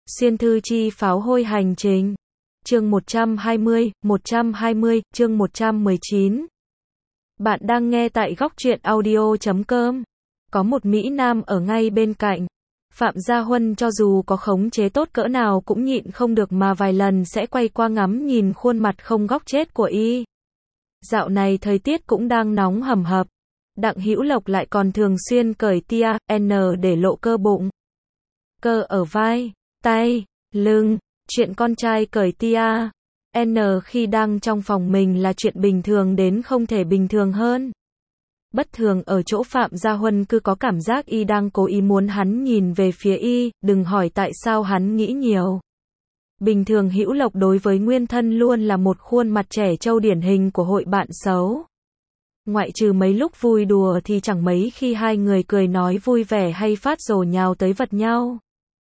Xuyên thư chi pháo hôi hành trình. Chương 120, chương 119. Bạn đang nghe tại góc truyện audio.com. Có một Mỹ Nam ở ngay bên cạnh. Phạm Gia Huân cho dù có khống chế tốt cỡ nào cũng nhịn không được mà vài lần sẽ quay qua ngắm nhìn khuôn mặt không góc chết của y. Dạo này thời tiết cũng đang nóng hầm hập. Đặng Hữu Lộc lại còn thường xuyên cởi tia, N để lộ cơ bụng. Cơ ở vai, tay, lưng, chuyện con trai cởi tia, N khi đang trong phòng mình là chuyện bình thường đến không thể bình thường hơn. Bất thường ở chỗ Phạm Gia Huân cứ có cảm giác y đang cố ý muốn hắn nhìn về phía y, đừng hỏi tại sao hắn nghĩ nhiều. Bình thường Hữu Lộc đối với Nguyên Thân luôn là một khuôn mặt trẻ trâu điển hình của hội bạn xấu. Ngoại trừ mấy lúc vui đùa thì chẳng mấy khi hai người cười nói vui vẻ hay phát rồ nhào tới vật nhau.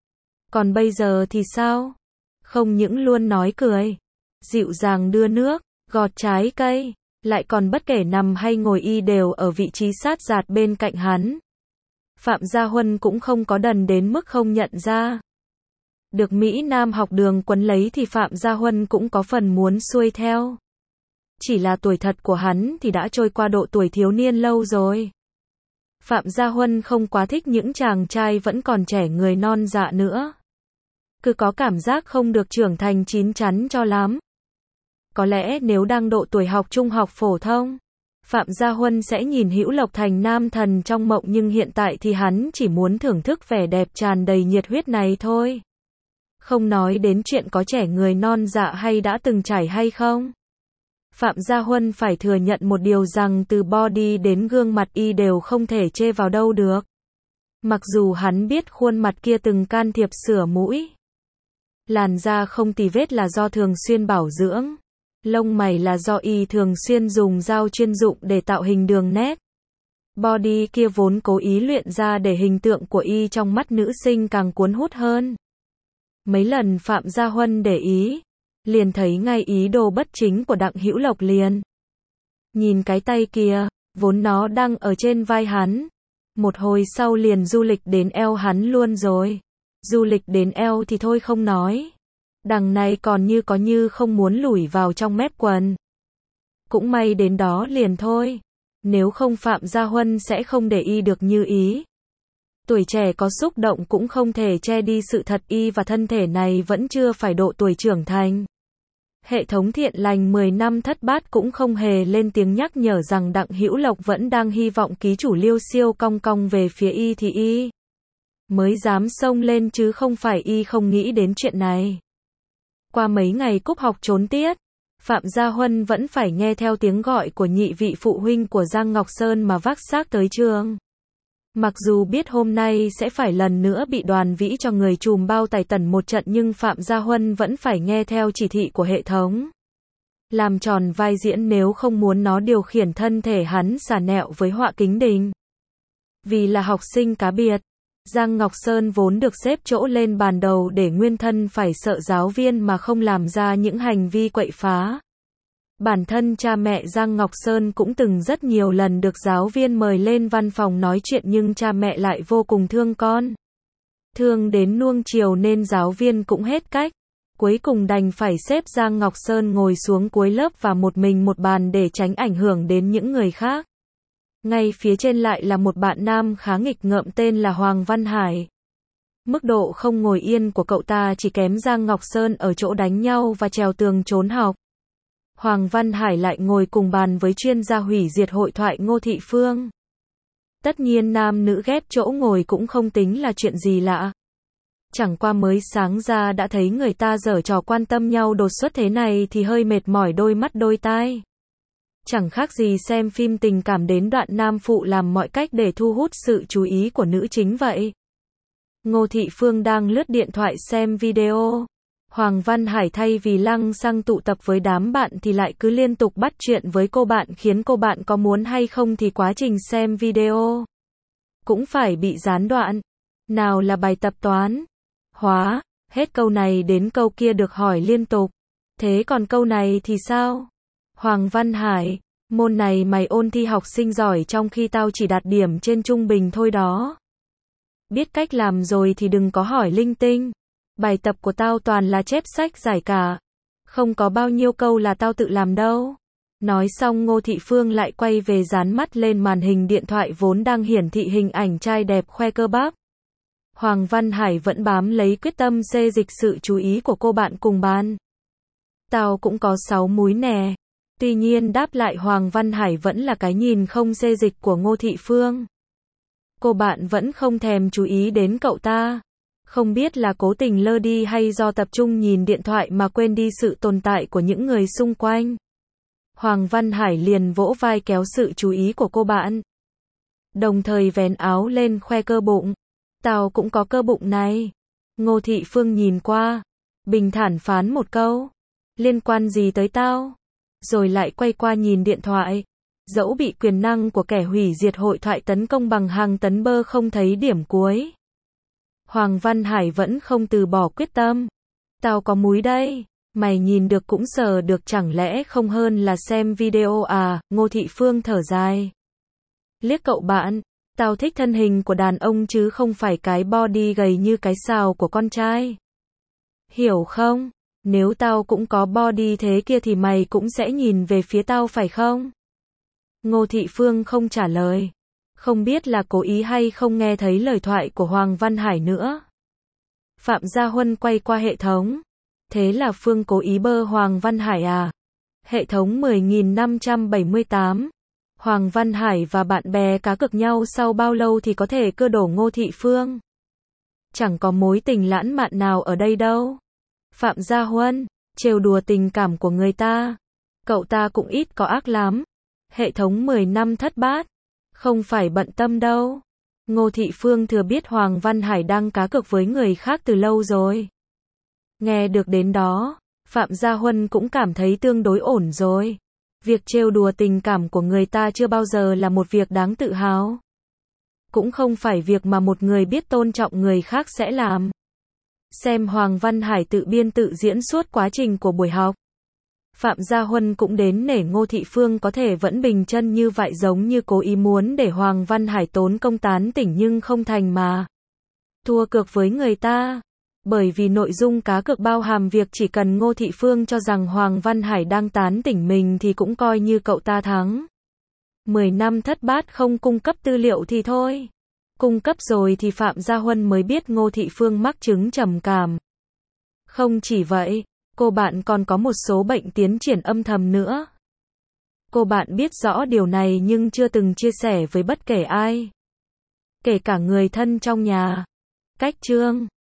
Còn bây giờ thì sao? Không những luôn nói cười, dịu dàng đưa nước, gọt trái cây, lại còn bất kể nằm hay ngồi y đều ở vị trí sát giạt bên cạnh hắn. Phạm Gia Huân cũng không có đần đến mức không nhận ra. Được Mỹ Nam học đường quấn lấy thì Phạm Gia Huân cũng có phần muốn xuôi theo. Chỉ là tuổi thật của hắn thì đã trôi qua độ tuổi thiếu niên lâu rồi. Phạm Gia Huân không quá thích những chàng trai vẫn còn trẻ người non dạ nữa. Cứ có cảm giác không được trưởng thành chín chắn cho lắm. Có lẽ nếu đang độ tuổi học trung học phổ thông, Phạm Gia Huân sẽ nhìn Hữu Lộc thành nam thần trong mộng, nhưng hiện tại thì hắn chỉ muốn thưởng thức vẻ đẹp tràn đầy nhiệt huyết này thôi. Không nói đến chuyện có trẻ người non dạ hay đã từng trải hay không. Phạm Gia Huân phải thừa nhận một điều rằng từ body đến gương mặt y đều không thể chê vào đâu được. Mặc dù hắn biết khuôn mặt kia từng can thiệp sửa mũi. Làn da không tì vết là do thường xuyên bảo dưỡng. Lông mày là do y thường xuyên dùng dao chuyên dụng để tạo hình đường nét. Body kia vốn cố ý luyện ra để hình tượng của y trong mắt nữ sinh càng cuốn hút hơn. Mấy lần Phạm Gia Huân để ý, liền thấy ngay ý đồ bất chính của Đặng Hữu Lộc liền. Nhìn cái tay kia, vốn nó đang ở trên vai hắn. Một hồi sau liền du lịch đến eo hắn luôn rồi. Du lịch đến eo thì thôi không nói. Đằng này còn có như không muốn lủi vào trong mép quần. Cũng may đến đó liền thôi. Nếu không Phạm Gia Huân sẽ không để y được như ý. Tuổi trẻ có xúc động cũng không thể che đi sự thật y và thân thể này vẫn chưa phải độ tuổi trưởng thành. Hệ thống Thiện Lành 10 năm thất bát cũng không hề lên tiếng nhắc nhở rằng Đặng Hữu Lộc vẫn đang hy vọng ký chủ Liêu Siêu cong cong về phía y thì y mới dám xông lên, chứ không phải y không nghĩ đến chuyện này. Qua mấy ngày cúp học trốn tiết, Phạm Gia Huân vẫn phải nghe theo tiếng gọi của nhị vị phụ huynh của Giang Ngọc Sơn mà vác xác tới trường. Mặc dù biết hôm nay sẽ phải lần nữa bị Đoàn Vĩ cho người trùm bao tải tẩn một trận, nhưng Phạm Gia Huân vẫn phải nghe theo chỉ thị của hệ thống. Làm tròn vai diễn nếu không muốn nó điều khiển thân thể hắn xà nẹo với họa kính đình. Vì là học sinh cá biệt, Giang Ngọc Sơn vốn được xếp chỗ lên bàn đầu để Nguyên Thân phải sợ giáo viên mà không làm ra những hành vi quậy phá. Bản thân cha mẹ Giang Ngọc Sơn cũng từng rất nhiều lần được giáo viên mời lên văn phòng nói chuyện, nhưng cha mẹ lại vô cùng thương con. Thương đến nuông chiều nên giáo viên cũng hết cách. Cuối cùng đành phải xếp Giang Ngọc Sơn ngồi xuống cuối lớp và một mình một bàn để tránh ảnh hưởng đến những người khác. Ngay phía trên lại là một bạn nam khá nghịch ngợm tên là Hoàng Văn Hải. Mức độ không ngồi yên của cậu ta chỉ kém Giang Ngọc Sơn ở chỗ đánh nhau và trèo tường trốn học. Hoàng Văn Hải lại ngồi cùng bàn với chuyên gia hủy diệt hội thoại Ngô Thị Phương. Tất nhiên nam nữ ghép chỗ ngồi cũng không tính là chuyện gì lạ. Chẳng qua mới sáng ra đã thấy người ta giở trò quan tâm nhau đột xuất thế này thì hơi mệt mỏi đôi mắt đôi tai. Chẳng khác gì xem phim tình cảm đến đoạn nam phụ làm mọi cách để thu hút sự chú ý của nữ chính vậy. Ngô Thị Phương đang lướt điện thoại xem video. Hoàng Văn Hải thay vì lăng xăng tụ tập với đám bạn thì lại cứ liên tục bắt chuyện với cô bạn, khiến cô bạn có muốn hay không thì quá trình xem video cũng phải bị gián đoạn. Nào là bài tập toán, hóa, hết câu này đến câu kia được hỏi liên tục. Thế còn câu này thì sao? Hoàng Văn Hải, môn này mày ôn thi học sinh giỏi trong khi tao chỉ đạt điểm trên trung bình thôi đó. Biết cách làm rồi thì đừng có hỏi linh tinh. Bài tập của tao toàn là chép sách giải cả. Không có bao nhiêu câu là tao tự làm đâu. Nói xong Ngô Thị Phương lại quay về dán mắt lên màn hình điện thoại vốn đang hiển thị hình ảnh trai đẹp khoe cơ bắp. Hoàng Văn Hải vẫn bám lấy quyết tâm xê dịch sự chú ý của cô bạn cùng bàn. Tao cũng có 6 múi nè. Tuy nhiên đáp lại Hoàng Văn Hải vẫn là cái nhìn không xê dịch của Ngô Thị Phương. Cô bạn vẫn không thèm chú ý đến cậu ta. Không biết là cố tình lơ đi hay do tập trung nhìn điện thoại mà quên đi sự tồn tại của những người xung quanh. Hoàng Văn Hải liền vỗ vai kéo sự chú ý của cô bạn. Đồng thời vén áo lên khoe cơ bụng. Tao cũng có cơ bụng này. Ngô Thị Phương nhìn qua. Bình thản phán một câu. Liên quan gì tới tao? Rồi lại quay qua nhìn điện thoại. Dẫu bị quyền năng của kẻ hủy diệt hội thoại tấn công bằng hàng tấn bơ không thấy điểm cuối. Hoàng Văn Hải vẫn không từ bỏ quyết tâm. Tao có múi đây. Mày nhìn được cũng sờ được chẳng lẽ không hơn là xem video à, Ngô Thị Phương thở dài. Liếc cậu bạn, tao thích thân hình của đàn ông chứ không phải cái body gầy như cái sào của con trai. Hiểu không? Nếu tao cũng có body thế kia thì mày cũng sẽ nhìn về phía tao phải không? Ngô Thị Phương không trả lời. Không biết là cố ý hay không nghe thấy lời thoại của Hoàng Văn Hải nữa. Phạm Gia Huân quay qua hệ thống. Thế là Phương cố ý bơ Hoàng Văn Hải à? Hệ thống 10.578. Hoàng Văn Hải và bạn bè cá cược nhau sau bao lâu thì có thể cưa đổ Ngô Thị Phương. Chẳng có mối tình lãng mạn nào ở đây đâu. Phạm Gia Huân, trêu đùa tình cảm của người ta. Cậu ta cũng ít có ác lắm. Hệ thống 10 năm thất bát. Không phải bận tâm đâu. Ngô Thị Phương thừa biết Hoàng Văn Hải đang cá cược với người khác từ lâu rồi. Nghe được đến đó, Phạm Gia Huân cũng cảm thấy tương đối ổn rồi. Việc trêu đùa tình cảm của người ta chưa bao giờ là một việc đáng tự hào. Cũng không phải việc mà một người biết tôn trọng người khác sẽ làm. Xem Hoàng Văn Hải tự biên tự diễn suốt quá trình của buổi học. Phạm Gia Huân cũng đến nể Ngô Thị Phương có thể vẫn bình chân như vậy, giống như cố ý muốn để Hoàng Văn Hải tốn công tán tỉnh nhưng không thành mà thua cược với người ta. Bởi vì nội dung cá cược bao hàm việc chỉ cần Ngô Thị Phương cho rằng Hoàng Văn Hải đang tán tỉnh mình thì cũng coi như cậu ta thắng. 10 năm thất bát không cung cấp tư liệu thì thôi. Cung cấp rồi thì Phạm Gia Huân mới biết Ngô Thị Phương mắc chứng trầm cảm. Không chỉ vậy, cô bạn còn có một số bệnh tiến triển âm thầm nữa. Cô bạn biết rõ điều này nhưng chưa từng chia sẻ với bất kể ai. Kể cả người thân trong nhà. Cách chương